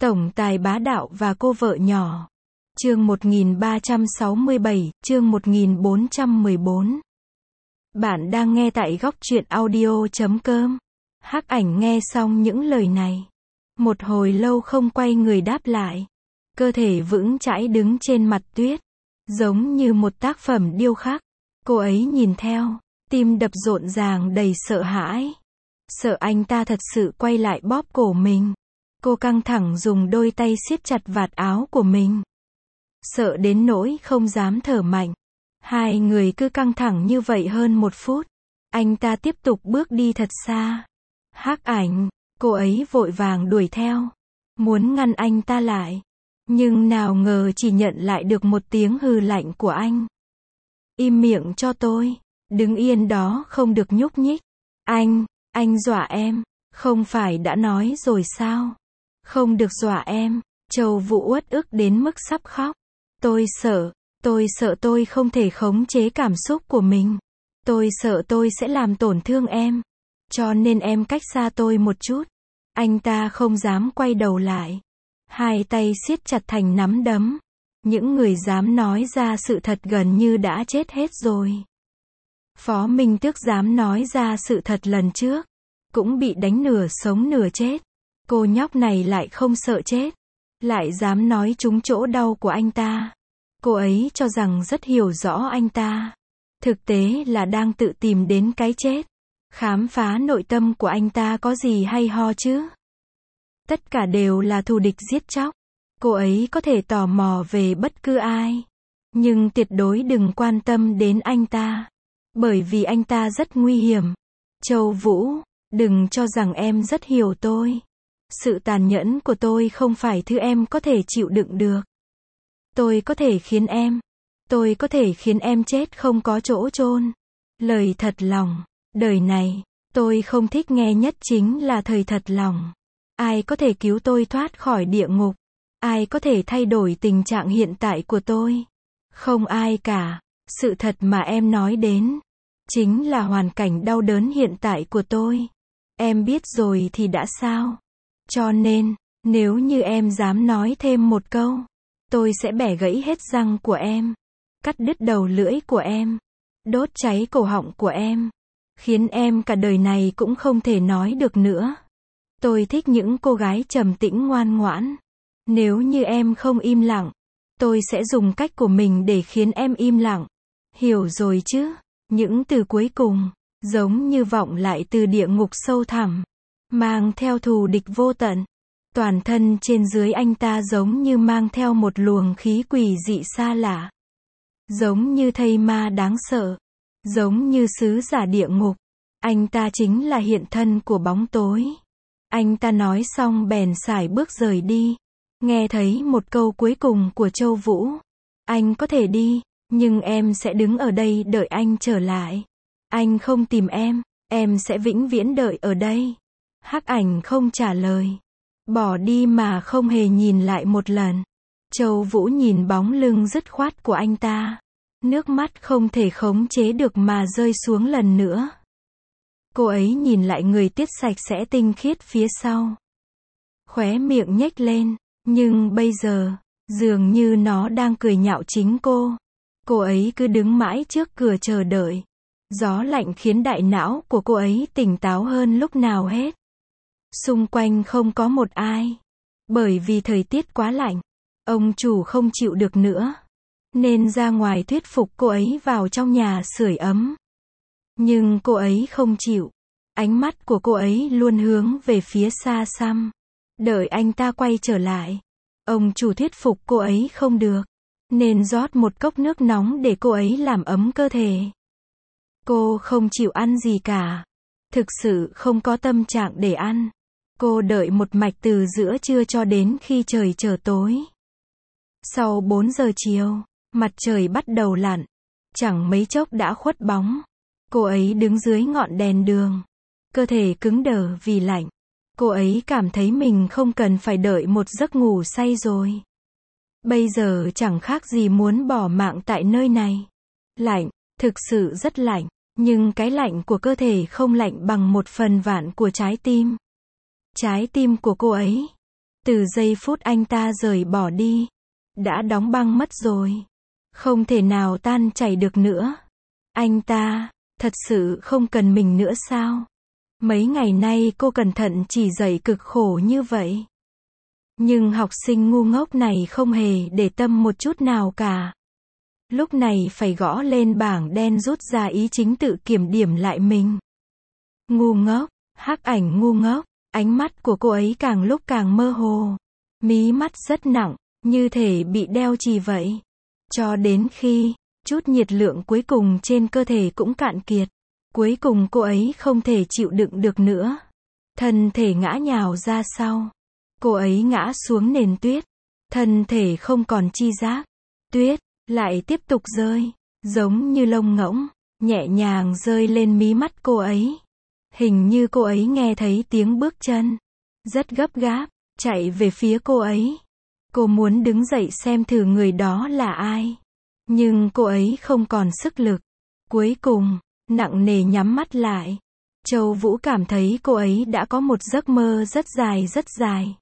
Tổng tài bá đạo và cô vợ nhỏ. Chương 1367, chương 1414. Bạn đang nghe tại góc truyện audio.com. Hắc Ảnh nghe xong những lời này, một hồi lâu không quay người đáp lại. Cơ thể vững chãi đứng trên mặt tuyết, giống như một tác phẩm điêu khắc. Cô ấy nhìn theo, tim đập rộn ràng đầy sợ hãi. Sợ anh ta thật sự quay lại bóp cổ mình. Cô căng thẳng dùng đôi tay siết chặt vạt áo của mình. Sợ đến nỗi không dám thở mạnh. Hai người cứ căng thẳng như vậy hơn một phút. Anh ta tiếp tục bước đi thật xa. Hắc Ảnh, cô ấy vội vàng đuổi theo, muốn ngăn anh ta lại. Nhưng nào ngờ chỉ nhận lại được một tiếng hừ lạnh của anh. Im miệng cho tôi, đứng yên đó không được nhúc nhích. Anh dọa em, không phải đã nói rồi sao? Không được dọa em. Châu Vũ uất ức đến mức sắp khóc. Tôi sợ tôi không thể khống chế cảm xúc của mình. Tôi sợ tôi sẽ làm tổn thương em. Cho nên em cách xa tôi một chút. Anh ta không dám quay đầu lại. Hai tay siết chặt thành nắm đấm. Những người dám nói ra sự thật gần như đã chết hết rồi. Phó Minh Tước dám nói ra sự thật lần trước, cũng bị đánh nửa sống nửa chết. Cô nhóc này lại không sợ chết, lại dám nói trúng chỗ đau của anh ta. Cô ấy cho rằng rất hiểu rõ anh ta. Thực tế là đang tự tìm đến cái chết. Khám phá nội tâm của anh ta có gì hay ho chứ? Tất cả đều là thù địch giết chóc. Cô ấy có thể tò mò về bất cứ ai, nhưng tuyệt đối đừng quan tâm đến anh ta, bởi vì anh ta rất nguy hiểm. Châu Vũ, đừng cho rằng em rất hiểu tôi. Sự tàn nhẫn của tôi không phải thứ em có thể chịu đựng được. Tôi có thể khiến em chết không có chỗ chôn. Lời thật lòng, đời này, tôi không thích nghe nhất chính là thời thật lòng. Ai có thể cứu tôi thoát khỏi địa ngục? Ai có thể thay đổi tình trạng hiện tại của tôi? Không ai cả. Sự thật mà em nói đến, chính là hoàn cảnh đau đớn hiện tại của tôi. Em biết rồi thì đã sao? Cho nên, nếu như em dám nói thêm một câu, tôi sẽ bẻ gãy hết răng của em, cắt đứt đầu lưỡi của em, đốt cháy cổ họng của em, khiến em cả đời này cũng không thể nói được nữa. Tôi thích những cô gái trầm tĩnh ngoan ngoãn. Nếu như em không im lặng, tôi sẽ dùng cách của mình để khiến em im lặng. Hiểu rồi chứ? Những từ cuối cùng, giống như vọng lại từ địa ngục sâu thẳm, mang theo thù địch vô tận. Toàn thân trên dưới anh ta giống như mang theo một luồng khí quỷ dị xa lạ. Giống như thây ma đáng sợ. Giống như sứ giả địa ngục. Anh ta chính là hiện thân của bóng tối. Anh ta nói xong bèn sải bước rời đi. Nghe thấy một câu cuối cùng của Châu Vũ. Anh có thể đi, nhưng em sẽ đứng ở đây đợi anh trở lại. Anh không tìm em sẽ vĩnh viễn đợi ở đây. Hắc Ảnh không trả lời. Bỏ đi mà không hề nhìn lại một lần. Châu Vũ nhìn bóng lưng dứt khoát của anh ta. Nước mắt không thể khống chế được mà rơi xuống lần nữa. Cô ấy nhìn lại người tiết sạch sẽ tinh khiết phía sau. Khóe miệng nhếch lên, nhưng bây giờ, dường như nó đang cười nhạo chính cô. Cô ấy cứ đứng mãi trước cửa chờ đợi. Gió lạnh khiến đại não của cô ấy tỉnh táo hơn lúc nào hết. Xung quanh không có một ai. Bởi vì thời tiết quá lạnh, ông chủ không chịu được nữa, nên ra ngoài thuyết phục cô ấy vào trong nhà sưởi ấm. Nhưng cô ấy không chịu. Ánh mắt của cô ấy luôn hướng về phía xa xăm. Đợi anh ta quay trở lại. Ông chủ thuyết phục cô ấy không được, nên rót một cốc nước nóng để cô ấy làm ấm cơ thể. Cô không chịu ăn gì cả. Thực sự không có tâm trạng để ăn. Cô đợi một mạch từ giữa trưa cho đến khi trời trở tối. Sau 4 giờ chiều, mặt trời bắt đầu lặn. Chẳng mấy chốc đã khuất bóng. Cô ấy đứng dưới ngọn đèn đường. Cơ thể cứng đờ vì lạnh. Cô ấy cảm thấy mình không cần phải đợi một giấc ngủ say rồi. Bây giờ chẳng khác gì muốn bỏ mạng tại nơi này. Lạnh, thực sự rất lạnh. Nhưng cái lạnh của cơ thể không lạnh bằng 1/1000 của trái tim. Trái tim của cô ấy Từ giây phút anh ta rời bỏ đi, đã đóng băng mất rồi. Không thể nào tan chảy được nữa. Anh ta, thật sự không cần mình nữa sao? Mấy ngày nay cô cẩn thận chỉ dạy cực khổ như vậy. Nhưng học sinh ngu ngốc này không hề để tâm một chút nào cả. Lúc này phải gõ lên bảng đen rút ra ý chính tự kiểm điểm lại mình. Ngu ngốc, Hắc Ảnh ngu ngốc, ánh mắt của cô ấy càng lúc càng mơ hồ. Mí mắt rất nặng, như thể bị đeo chì vậy. Cho đến khi, chút nhiệt lượng cuối cùng trên cơ thể cũng cạn kiệt. Cuối cùng cô ấy không thể chịu đựng được nữa. Thân thể ngã nhào ra sau. Cô ấy ngã xuống nền tuyết. Thân thể không còn chi giác. Tuyết lại tiếp tục rơi, giống như lông ngỗng, nhẹ nhàng rơi lên mí mắt cô ấy. Hình như cô ấy nghe thấy tiếng bước chân, rất gấp gáp, chạy về phía cô ấy. Cô muốn đứng dậy xem thử người đó là ai. Nhưng cô ấy không còn sức lực. Cuối cùng, nặng nề nhắm mắt lại. Châu Vũ cảm thấy cô ấy đã có một giấc mơ rất dài rất dài.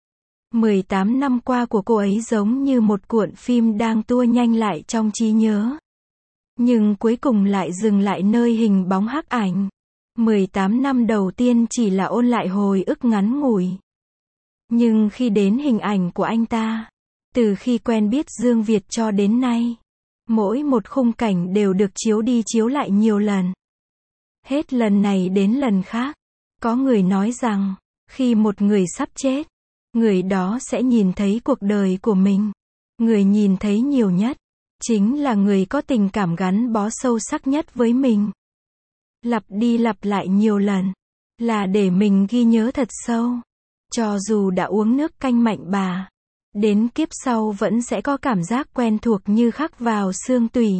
18 năm qua của cô ấy giống như một cuộn phim đang tua nhanh lại trong trí nhớ. Nhưng cuối cùng lại dừng lại nơi hình bóng Hắc Ảnh. 18 năm đầu tiên chỉ là ôn lại hồi ức ngắn ngủi. Nhưng khi đến hình ảnh của anh ta, từ khi quen biết Dương Việt cho đến nay, mỗi một khung cảnh đều được chiếu đi chiếu lại nhiều lần. Hết lần này đến lần khác, có người nói rằng, khi một người sắp chết, người đó sẽ nhìn thấy cuộc đời của mình. Người nhìn thấy nhiều nhất, chính là người có tình cảm gắn bó sâu sắc nhất với mình. Lặp đi lặp lại nhiều lần, là để mình ghi nhớ thật sâu. Cho dù đã uống nước canh Mạnh Bà, đến kiếp sau vẫn sẽ có cảm giác quen thuộc như khắc vào xương tủy.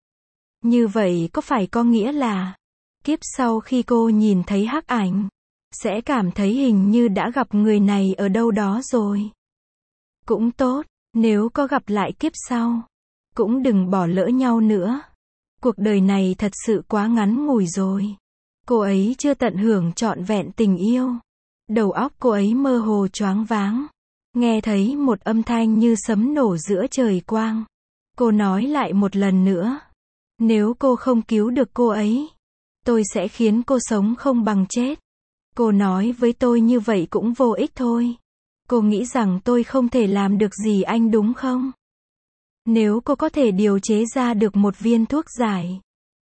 Như vậy có phải có nghĩa là, kiếp sau khi cô nhìn thấy Hắc Ảnh, sẽ cảm thấy hình như đã gặp người này ở đâu đó rồi. Cũng tốt, nếu có gặp lại kiếp sau, cũng đừng bỏ lỡ nhau nữa. Cuộc đời này thật sự quá ngắn ngủi rồi. Cô ấy chưa tận hưởng trọn vẹn tình yêu. Đầu óc cô ấy mơ hồ choáng váng. Nghe thấy một âm thanh như sấm nổ giữa trời quang. Cô nói lại một lần nữa. Nếu cô không cứu được cô ấy, tôi sẽ khiến cô sống không bằng chết. Cô nói với tôi như vậy cũng vô ích thôi. Cô nghĩ rằng tôi không thể làm được gì anh đúng không? Nếu cô có thể điều chế ra được một viên thuốc giải,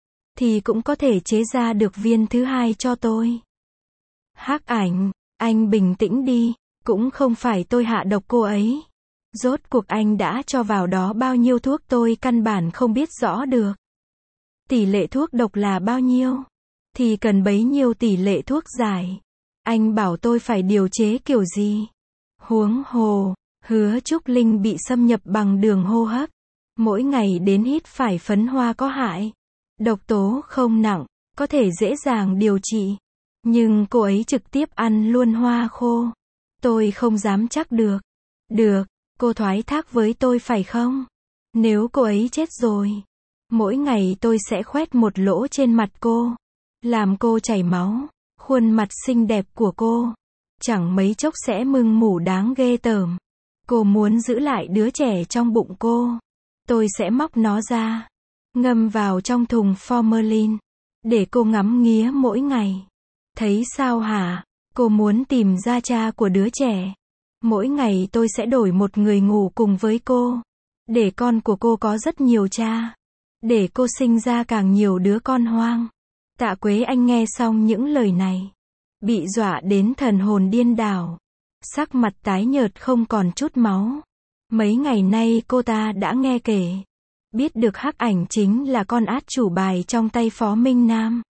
thì cũng có thể chế ra được viên thứ hai cho tôi. Hắc Ảnh, anh bình tĩnh đi, cũng không phải tôi hạ độc cô ấy. Rốt cuộc anh đã cho vào đó bao nhiêu thuốc tôi căn bản không biết rõ được. Tỷ lệ thuốc độc là bao nhiêu? Thì cần bấy nhiêu tỷ lệ thuốc giải. Anh bảo tôi phải điều chế kiểu gì? Huống hồ, Hứa Trúc Linh bị xâm nhập bằng đường hô hấp. Mỗi ngày đến hít phải phấn hoa có hại. Độc tố không nặng, có thể dễ dàng điều trị. Nhưng cô ấy trực tiếp ăn luôn hoa khô. Tôi không dám chắc được. Được, cô thoái thác với tôi phải không? Nếu cô ấy chết rồi, mỗi ngày tôi sẽ khoét một lỗ trên mặt cô, làm cô chảy máu. Khuôn mặt xinh đẹp của cô, chẳng mấy chốc sẽ mưng mủ đáng ghê tởm. Cô muốn giữ lại đứa trẻ trong bụng cô. Tôi sẽ móc nó ra, ngâm vào trong thùng formalin, để cô ngắm nghía mỗi ngày. Thấy sao hả? Cô muốn tìm ra cha của đứa trẻ. Mỗi ngày tôi sẽ đổi một người ngủ cùng với cô, để con của cô có rất nhiều cha. Để cô sinh ra càng nhiều đứa con hoang. Tạ Quế Anh nghe xong những lời này, bị dọa đến thần hồn điên đảo. Sắc mặt tái nhợt không còn chút máu. Mấy ngày nay cô ta đã nghe kể, biết được Hắc Ảnh chính là con át chủ bài trong tay Phó Minh Nam.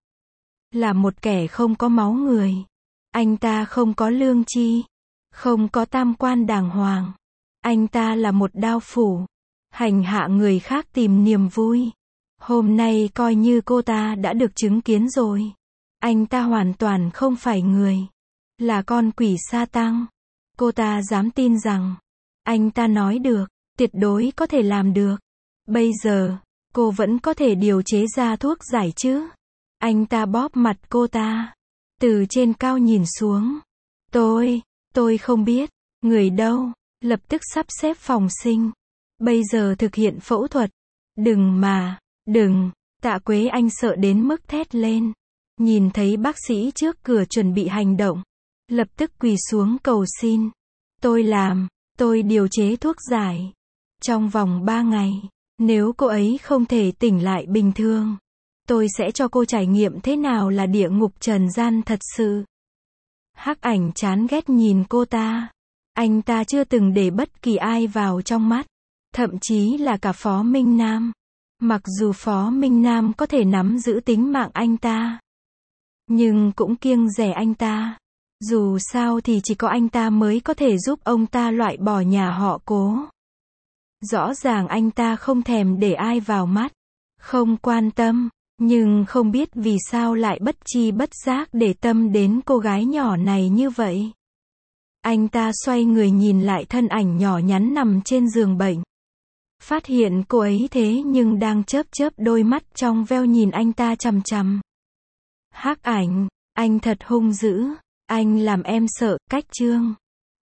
Là một kẻ không có máu người. Anh ta không có lương tri, không có tam quan đàng hoàng. Anh ta là một đao phủ, hành hạ người khác tìm niềm vui. Hôm nay coi như cô ta đã được chứng kiến rồi. Anh ta hoàn toàn không phải người, là con quỷ sa tăng. Cô ta dám tin rằng, anh ta nói được, tuyệt đối có thể làm được. Bây giờ, cô vẫn có thể điều chế ra thuốc giải chứ? Anh ta bóp mặt cô ta, từ trên cao nhìn xuống. Tôi không biết, Người đâu? Lập tức sắp xếp phòng sinh. Bây giờ thực hiện phẫu thuật. Đừng mà, đừng. Tạ Quế Anh sợ đến mức thét lên. Nhìn thấy bác sĩ trước cửa chuẩn bị hành động. Lập tức quỳ xuống cầu xin. Tôi làm, tôi điều chế thuốc giải. Trong vòng 3 ngày, nếu cô ấy không thể tỉnh lại bình thường, tôi sẽ cho cô trải nghiệm thế nào là địa ngục trần gian thật sự. Hắc Ảnh chán ghét nhìn cô ta. Anh ta chưa từng để bất kỳ ai vào trong mắt. Thậm chí là cả Phó Minh Nam. Mặc dù Phó Minh Nam có thể nắm giữ tính mạng anh ta, nhưng cũng kiêng dè anh ta. Dù sao thì chỉ có anh ta mới có thể giúp ông ta loại bỏ nhà họ Cố. Rõ ràng anh ta không thèm để ai vào mắt, không quan tâm, nhưng không biết vì sao lại bất tri bất giác để tâm đến cô gái nhỏ này như vậy. Anh ta xoay người nhìn lại thân ảnh nhỏ nhắn nằm trên giường bệnh. Phát hiện cô ấy thế nhưng đang chớp chớp đôi mắt trong veo nhìn anh ta chằm chằm. Hắc Ảnh, anh thật hung dữ, anh làm em sợ, cách Trương.